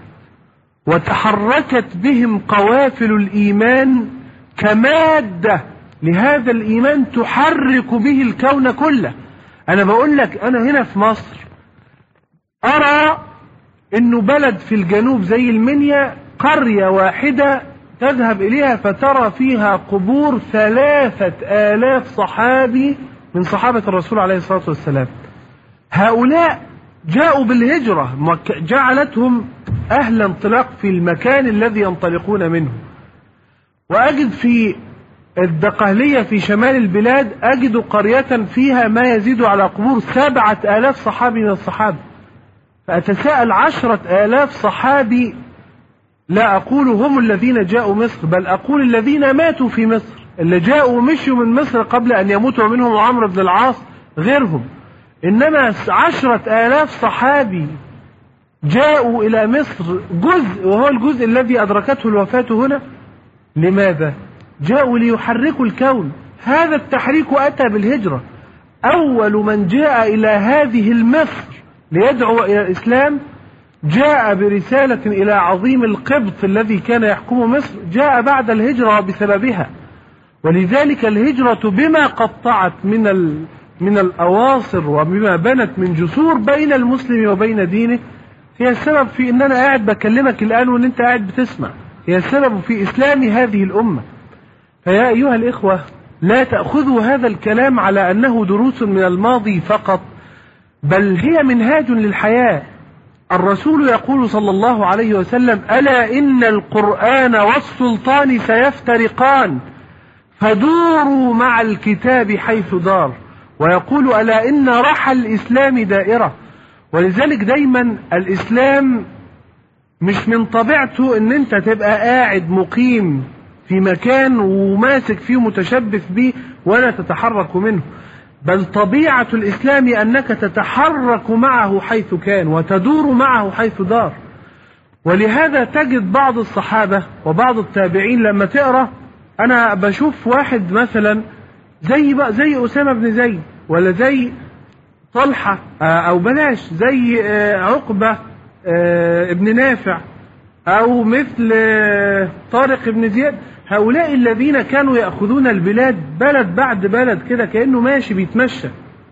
وتحركت بهم قوافل الإيمان كمادة لهذا الإيمان تحرك به الكون كله. أنا بقول لك، أنا هنا في مصر أرى إنه بلد في الجنوب زي المنيا قرية واحدة تذهب إليها فترى فيها قبور ثلاثة آلاف صحابي من صحابة الرسول عليه الصلاة والسلام. هؤلاء جاءوا بالهجرة، جعلتهم أهل انطلاق في المكان الذي ينطلقون منه. وأجد في الدقهلية في شمال البلاد أجد قرية فيها ما يزيد على قبور سبعة آلاف صحابي من الصحابة. فأتساءل، عشرة آلاف صحابي، لا أقول هم الذين جاءوا مصر، بل أقول الذين ماتوا في مصر، اللي جاءوا ومشوا من مصر قبل أن يموتوا، منهم عمرو بن العاص غيرهم. إنما عشرة آلاف صحابي جاءوا إلى مصر، جزء وهو الجزء الذي أدركته الوفاة هنا. لماذا؟ جاءوا ليحركوا الكون. هذا التحريك أتى بالهجرة. أول من جاء إلى هذه المصر ليدعو إلى الإسلام جاء برسالة إلى عظيم القبط الذي كان يحكم مصر، جاء بعد الهجرة بسببها. ولذلك الهجرة بما قطعت من ال من الأواصر وبما بنت من جسور بين المسلم وبين دينه، هي السبب في أن أنا قاعد بكلمك الآن وأن أنت قاعد بتسمع، هي السبب في إسلام هذه الأمة. فيا أيها الإخوة، لا تأخذوا هذا الكلام على أنه دروس من الماضي فقط، بل هي منهاج للحياة. الرسول يقول صلى الله عليه وسلم: ألا إن القرآن والسلطان سيفترقان فدوروا مع الكتاب حيث دار. ويقول: ألا إن رحى الإسلام دائرة. ولذلك دايما الإسلام مش من طبيعته ان انت تبقى قاعد مقيم في مكان وماسك فيه متشبث به ولا تتحرك منه، بل طبيعة الإسلام أنك تتحرك معه حيث كان وتدور معه حيث دار. ولهذا تجد بعض الصحابة وبعض التابعين لما تقرأ، أنا بشوف واحد مثلا زي بقى زي أسامة بن زيد، ولا زي طلحة، أو بلاش زي عقبة ابن نافع، أو مثل طارق بن زياد. هؤلاء الذين كانوا يأخذون البلاد بلد بعد بلد كده كأنه ماشي بيتمشى.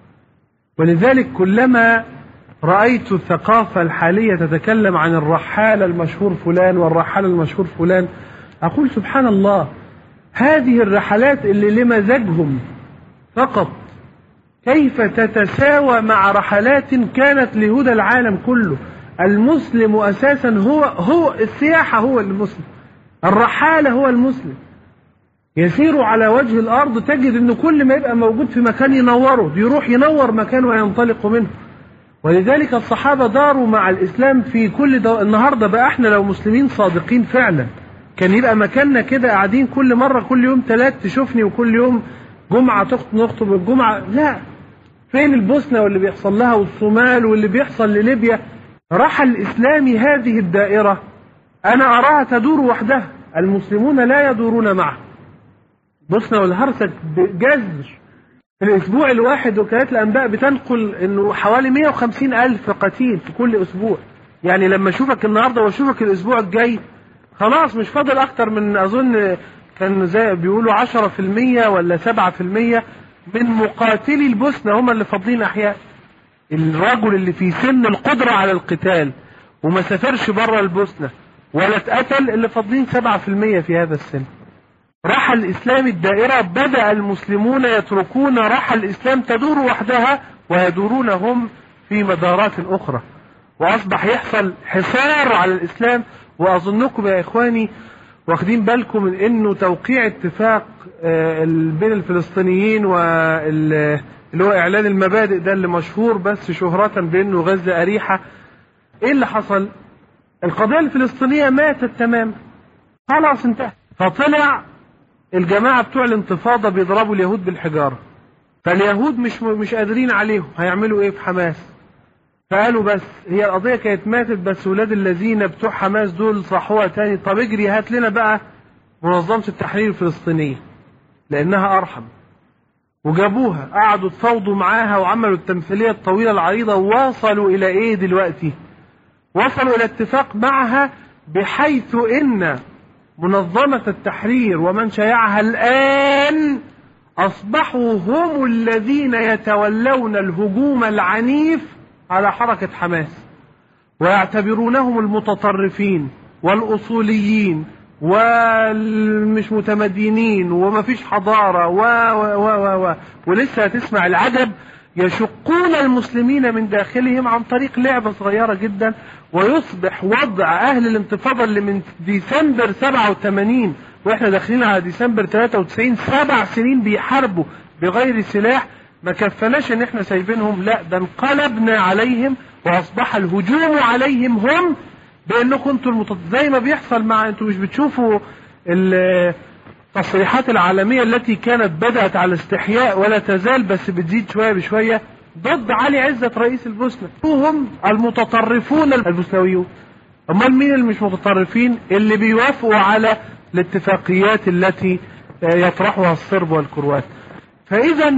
ولذلك كلما رأيت الثقافة الحالية تتكلم عن الرحال المشهور فلان والرحال المشهور فلان، أقول سبحان الله، هذه الرحلات اللي لمزاجهم فقط كيف تتساوى مع رحلات كانت لهدى العالم كله. المسلم أساسا هو هو السياحة، هو المسلم، الرحالة هو المسلم، يسير على وجه الأرض. تجد أنه كل ما يبقى موجود في مكان ينوره، يروح ينور مكان وينطلق منه. ولذلك الصحابة داروا مع الإسلام في كل دو... النهاردة بقى احنا لو مسلمين صادقين فعلا كان يبقى مكاننا كده قاعدين كل مرة كل يوم ثلاث تشوفني وكل يوم جمعة نخطب الجمعة. لا، فين البوسنة واللي بيحصل لها والصومال واللي بيحصل لليبيا؟ رحى الإسلام هذه الدائرة أنا أراها تدور وحدها، المسلمون لا يدورون معه. بوسنة والهرسك بجزر الأسبوع الواحد وكالات الأنباء بتنقل إنه حوالي مئة وخمسين ألف قتيل في كل أسبوع. يعني لما أشوفك النهاردة وأشوفك الأسبوع الجاي خلاص مش فاضل أكتر من أظن كان زي بيقولوا عشرة في المية ولا سبعة في المية من مقاتلي البوسنة هم اللي فاضلين أحياء. الرجل اللي في سن القدرة على القتال وما سافرش بره البوسنة ولا اتقتل اللي فاضلين سبعة في المية في هذا السن. رحى الإسلام الدائرة، بدأ المسلمون يتركون رحى الإسلام تدور وحدها ويدورون هم في مدارات أخرى، وأصبح يحصل حصار على الإسلام. وأظنكم يا إخواني واخدين بالكم من إنه توقيع اتفاق بين الفلسطينيين واللي هو إعلان المبادئ ده اللي مشهور بس شهرة بأنه غزة أريحة. إيه اللي حصل؟ القضية الفلسطينية ماتت تماما، خلاص انتهى. فطلع الجماعة بتوع الانتفاضة بيضربوا اليهود بالحجارة، فاليهود مش مش قادرين عليهم، هيعملوا ايه في حماس؟ فقالوا بس هي القضية كانت ماتت، بس ولاد الذين بتوع حماس دول صحوها تاني، طب اجري هات لنا بقى منظمة التحرير الفلسطينية لأنها أرحم. وجابوها قعدوا تفاوضوا معاها وعملوا التمثيلية الطويلة العريضة، ووصلوا إلى ايه دلوقتي؟ وصلوا إلى اتفاق معها بحيث إن منظمة التحرير ومن شيعها الآن أصبحوا هم الذين يتولون الهجوم العنيف على حركة حماس، ويعتبرونهم المتطرفين والأصوليين والمش متمدينين وما فيش حضارة و و و و ولسه هتسمع العجب، يشقون المسلمين من داخلهم عن طريق لعبة صغيرة جدا، ويصبح وضع أهل الانتفاضة اللي من ديسمبر سبعة وثمانين وإحنا داخلين على ديسمبر ثلاثة وتسعين، سبع سنين بيحاربوا بغير سلاح، ما كفناش إن إحنا سايبينهم، لا ده انقلبنا عليهم وأصبح الهجوم عليهم هم بأنكم أنتوا المتط... زي ما بيحصل مع أنتوا مش بتشوفوا التصريحات العالمية التي كانت بدأت على استحياء ولا تزال بس بتزيد شوية بشوية ضد علي عزت رئيس البوسنة، هم المتطرفون البوسنويون. امال مين اللي مش متطرفين؟ اللي بيوافقوا على الاتفاقيات التي يطرحها الصرب والكروات. فاذا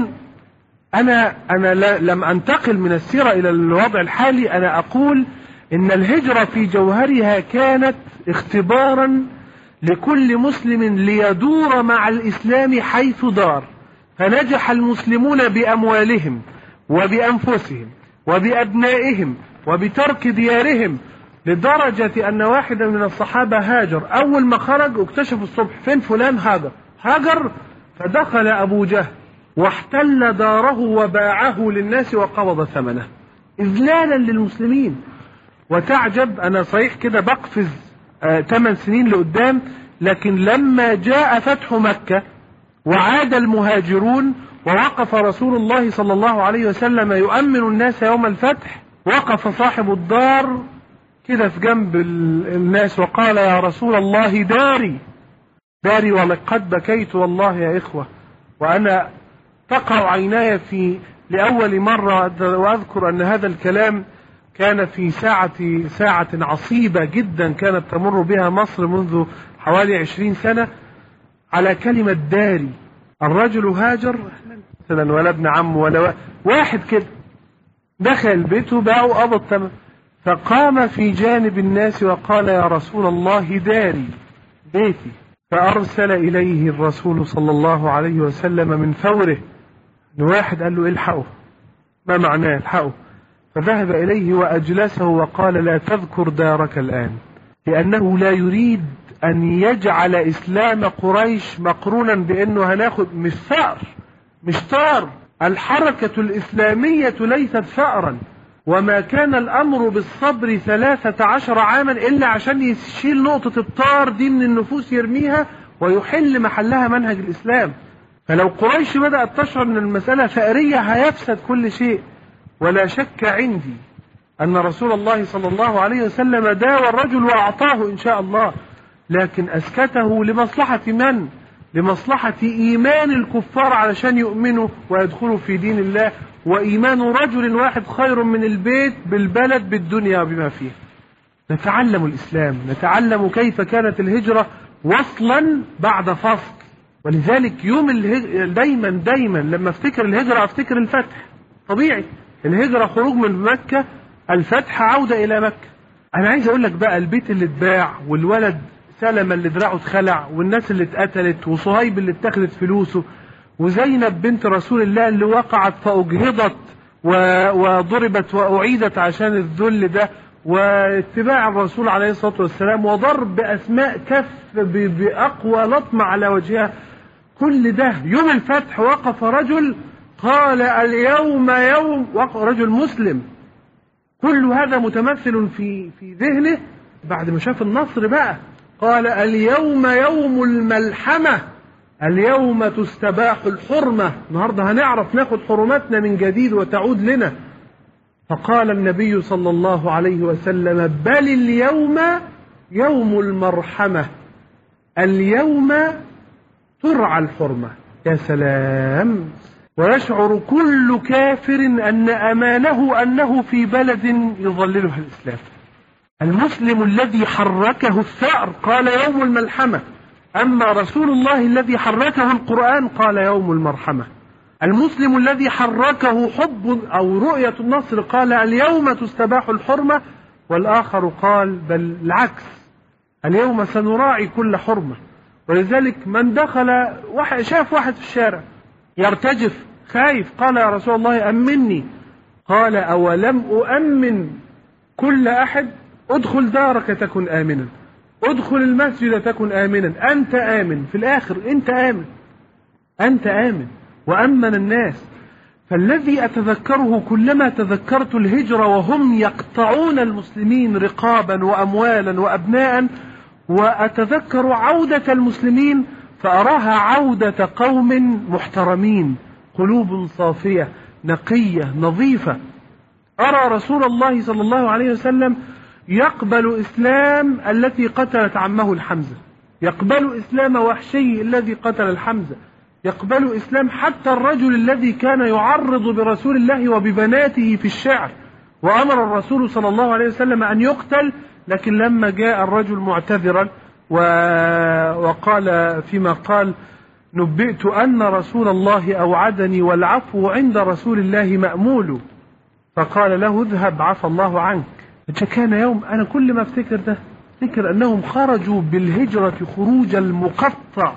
انا انا لم انتقل من السيرة الى الوضع الحالي، انا اقول ان الهجرة في جوهرها كانت اختبارا لكل مسلم ليدور مع الاسلام حيث دار. فنجح المسلمون باموالهم وبأنفسهم وبأبنائهم وبترك ديارهم، لدرجة أن واحدا من الصحابة هاجر. أول ما خرج واكتشفوا الصبح فين فلان هاجر هاجر فدخل أبو جهل واحتل داره وباعه للناس وقبض ثمنه إذلالا للمسلمين. وتعجب، أنا صحيح كده بقفز ثمان آه سنين لقدام، لكن لما جاء فتح مكة وعاد المهاجرون ووقف رسول الله صلى الله عليه وسلم يؤمن الناس يوم الفتح، وقف صاحب الدار كده في جنب الناس وقال يا رسول الله داري داري ولقد بكيت والله يا إخوة، وأنا تقع عيناي في لأول مرة. وأذكر أن هذا الكلام كان في ساعة ساعة عصيبة جدا كانت تمر بها مصر منذ حوالي عشرين سنة على كلمة داري. الرجل هاجر مثلا ولا ابن عم ولا واحد كده، دخل بيته باعه وقبض ثمن، فقام في جانب الناس وقال يا رسول الله داري بيتي. فأرسل إليه الرسول صلى الله عليه وسلم من فوره، واحد قال له الحقه، ما معناه الحقه؟ فذهب إليه وأجلسه وقال لا تذكر دارك الآن، لأنه لا يريد أن يجعل إسلام قريش مقرونا بأنه هناخد مش ثأر مش طار. الحركة الإسلامية ليست ثأرا، وما كان الأمر بالصبر ثلاثة عشر عاما إلا عشان يشيل نقطة الطار دي من النفوس يرميها ويحل محلها منهج الإسلام. فلو قريش بدأت تشعر أن المسألة ثأرية هيفسد كل شيء. ولا شك عندي أن رسول الله صلى الله عليه وسلم داوى الرجل وأعطاه إن شاء الله، لكن أسكته لمصلحة من؟ لمصلحة إيمان الكفار علشان يؤمنوا ويدخلوا في دين الله، وإيمان رجل واحد خير من البيت بالبلد بالدنيا بما فيه. نتعلم الإسلام، نتعلم كيف كانت الهجرة وصلا بعد فصل. ولذلك يوم الهج... دايما دايما لما افتكر الهجرة افتكر الفتح. طبيعي، الهجرة خروج من مكة، الفتح عودة إلى مكة. أنا عايز أقول لك بقى البيت اللي اتباع، والولد سلمة اللي دراعه اتخلع، والناس اللي اتقتلت، وصهيب اللي اتخذت فلوسه، وزينب بنت رسول الله اللي وقعت فأجهضت وضربت وأعيدت عشان الذل ده، واتباع الرسول عليه الصلاة والسلام، وضرب أسماء كف بأقوى لطمة على وجهها. كل ده يوم الفتح وقف رجل قال اليوم يوم، رجل مسلم، كل هذا متمثل في في ذهنه بعد ما شاف النصر بقى. قال اليوم يوم الملحمة، اليوم تستباح الحرمة، النهاردة هنعرف ناخد حرمتنا من جديد وتعود لنا. فقال النبي صلى الله عليه وسلم بل اليوم يوم المرحمة، اليوم ترعى الحرمة. يا سلام. ويشعر كل كافر أن أمانه أنه في بلد يظللها الإسلام. المسلم الذي حركه الثأر قال يوم الملحمة، أما رسول الله الذي حركه القرآن قال يوم المرحمة. المسلم الذي حركه حب أو رؤية النصر قال اليوم تستباح الحرمة، والآخر قال بل العكس، اليوم سنراعي كل حرمة. ولذلك من دخل واحد شاف واحد في الشارع يرتجف خايف قال يا رسول الله أمني، قال أولم أؤمن كل أحد؟ ادخل دارك تكن آمنا، ادخل المسجد تكن آمنا، أنت آمن، في الآخر أنت آمن، أنت آمن وأمن الناس. فالذي أتذكره كلما تذكرت الهجرة وهم يقطعون المسلمين رقابا وأموالا وأبناء، وأتذكر عودة المسلمين فأراها عودة قوم محترمين، قلوب صافية نقية نظيفة. أرى رسول الله صلى الله عليه وسلم يقبل إسلام التي قتلت عمه الحمزة، يقبل إسلام وحشي الذي قتل الحمزة، يقبل إسلام حتى الرجل الذي كان يعرض برسول الله وببناته في الشعر، وأمر الرسول صلى الله عليه وسلم أن يقتل، لكن لما جاء الرجل معتذرا وقال فيما قال نبئت أن رسول الله أوعدني والعفو عند رسول الله مأمول، فقال له اذهب عفى الله عنك. كان يوم أنا كل ما افتكر ده افتكر أنهم خرجوا بالهجرة خروج المقطع،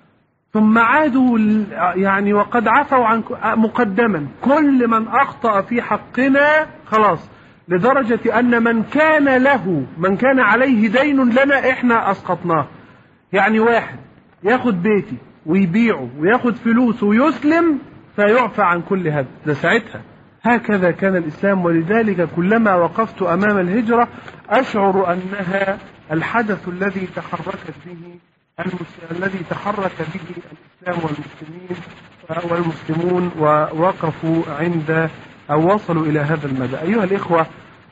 ثم عادوا يعني وقد عفوا عن مقدما كل من أخطأ في حقنا خلاص، لدرجة أن من كان له من كان عليه دين لنا إحنا أسقطناه. يعني واحد ياخد بيتي ويبيعه وياخد فلوسه ويسلم فيعفى عن كل هذا، ده ساعتها. هكذا كان الإسلام. ولذلك كلما وقفت أمام الهجرة أشعر أنها الحدث الذي تحركت به الذي تحرك به الإسلام والمسلمين والمسلمون ووقفوا عند أو وصلوا إلى هذا المدى. أيها الإخوة،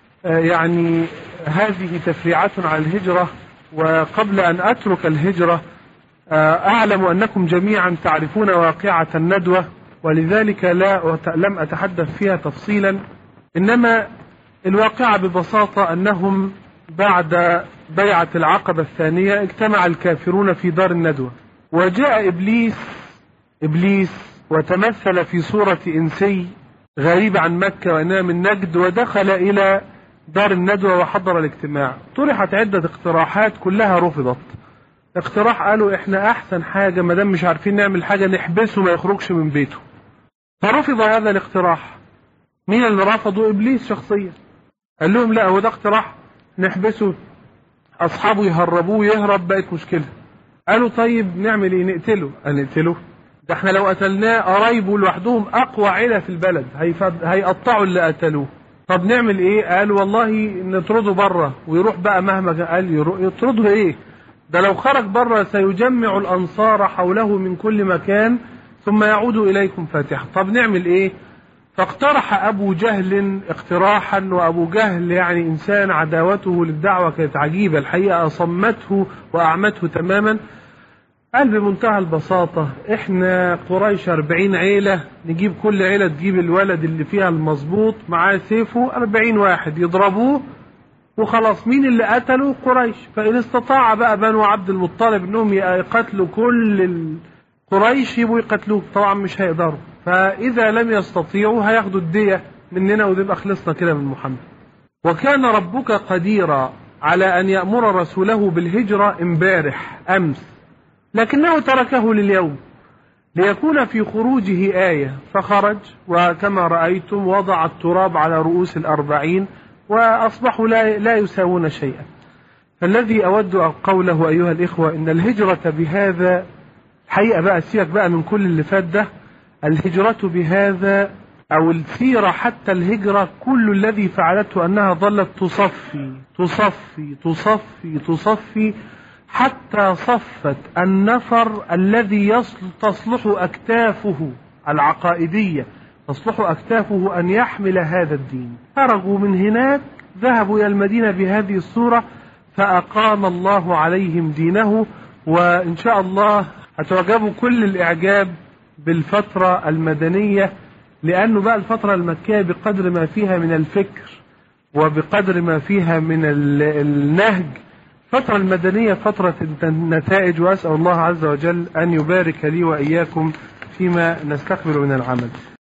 يعني هذه تفريعات على الهجرة. وقبل أن أترك الهجرة أعلم أنكم جميعا تعرفون واقعة الندوة، ولذلك لا لم أتحدث فيها تفصيلا، إنما الواقعة ببساطة أنهم بعد بيعة العقبة الثانية اجتمع الكافرون في دار الندوة، وجاء إبليس إبليس وتمثل في صورة إنسي غريب عن مكة وإنها من نجد، ودخل إلى دار الندوة وحضر الاجتماع. طرحت عدة اقتراحات كلها رفضت. اقتراح قالوا احنا احسن حاجة ما دام مش عارفين نعمل حاجة نحبسه ما يخرجش من بيته، فرفض هذا الاقتراح. مين اللي رفضه؟ إبليس شخصيا. قال لهم لا، هو ده اقتراح نحبسه، أصحابه يهربوه يهرب بقت مشكلة. قالوا طيب نعمل ايه؟ نقتله. قال نقتله؟ ده احنا لو قتلناه قرايبه لوحدهم أقوى عيلة في البلد هيقطعوا اللي قتلوه. طب نعمل ايه؟ قالوا والله نطرده بره ويروح بقى مهما قال. يطرده ايه؟ ده لو خرج بره سيجمع الأنصار حوله من كل مكان ثم يعود إليكم فاتحا. طب نعمل ايه؟ فاقترح أبو جهل اقتراحا، وأبو جهل يعني إنسان عداوته للدعوة كانت عجيبة الحقيقة، أصمته وأعمته تماما. قال بمنتهى البساطة احنا قريش أربعين عيلة، نجيب كل عيلة تجيب الولد اللي فيها المظبوط معاه سيفه، أربعين واحد يضربوه وخلاص. مين اللي قتلوا؟ قريش. فإن استطاع بقى بنو عبد المطلب انهم يقتلوا كل قريش يبقوا يقتلوه، طبعا مش هيقدروا، فإذا لم يستطيعوا هياخدوا الدية مننا ونبقى خلصنا كده من محمد. وكان ربك قديرا على أن يأمر رسوله بالهجرة امبارح أمس، لكنه تركه لليوم ليكون في خروجه آية، فخرج وكما رأيتم وضع التراب على رؤوس الأربعين وأصبحوا لا, لا يساوون شيئا. فالذي أود قوله أيها الإخوة إن الهجرة بهذا حقيقة بقى، سيبك بقى من كل اللي فات ده، الهجرة بهذا أو السيرة حتى الهجرة كل الذي فعلته أنها ظلت تصفي تصفي تصفي تصفي حتى صفت النفر الذي تصلح أكتافه العقائدية، تصلح أكتافه أن يحمل هذا الدين. خرجوا من هناك ذهبوا إلى المدينة بهذه الصورة، فأقام الله عليهم دينه. وإن شاء الله هتعجبوا كل الإعجاب بالفترة المدنية، لأنه بقى الفترة المكية بقدر ما فيها من الفكر وبقدر ما فيها من النهج، فترة المدنية فترة النتائج. وأسأل الله عز وجل أن يبارك لي وإياكم فيما نستقبل من العمل.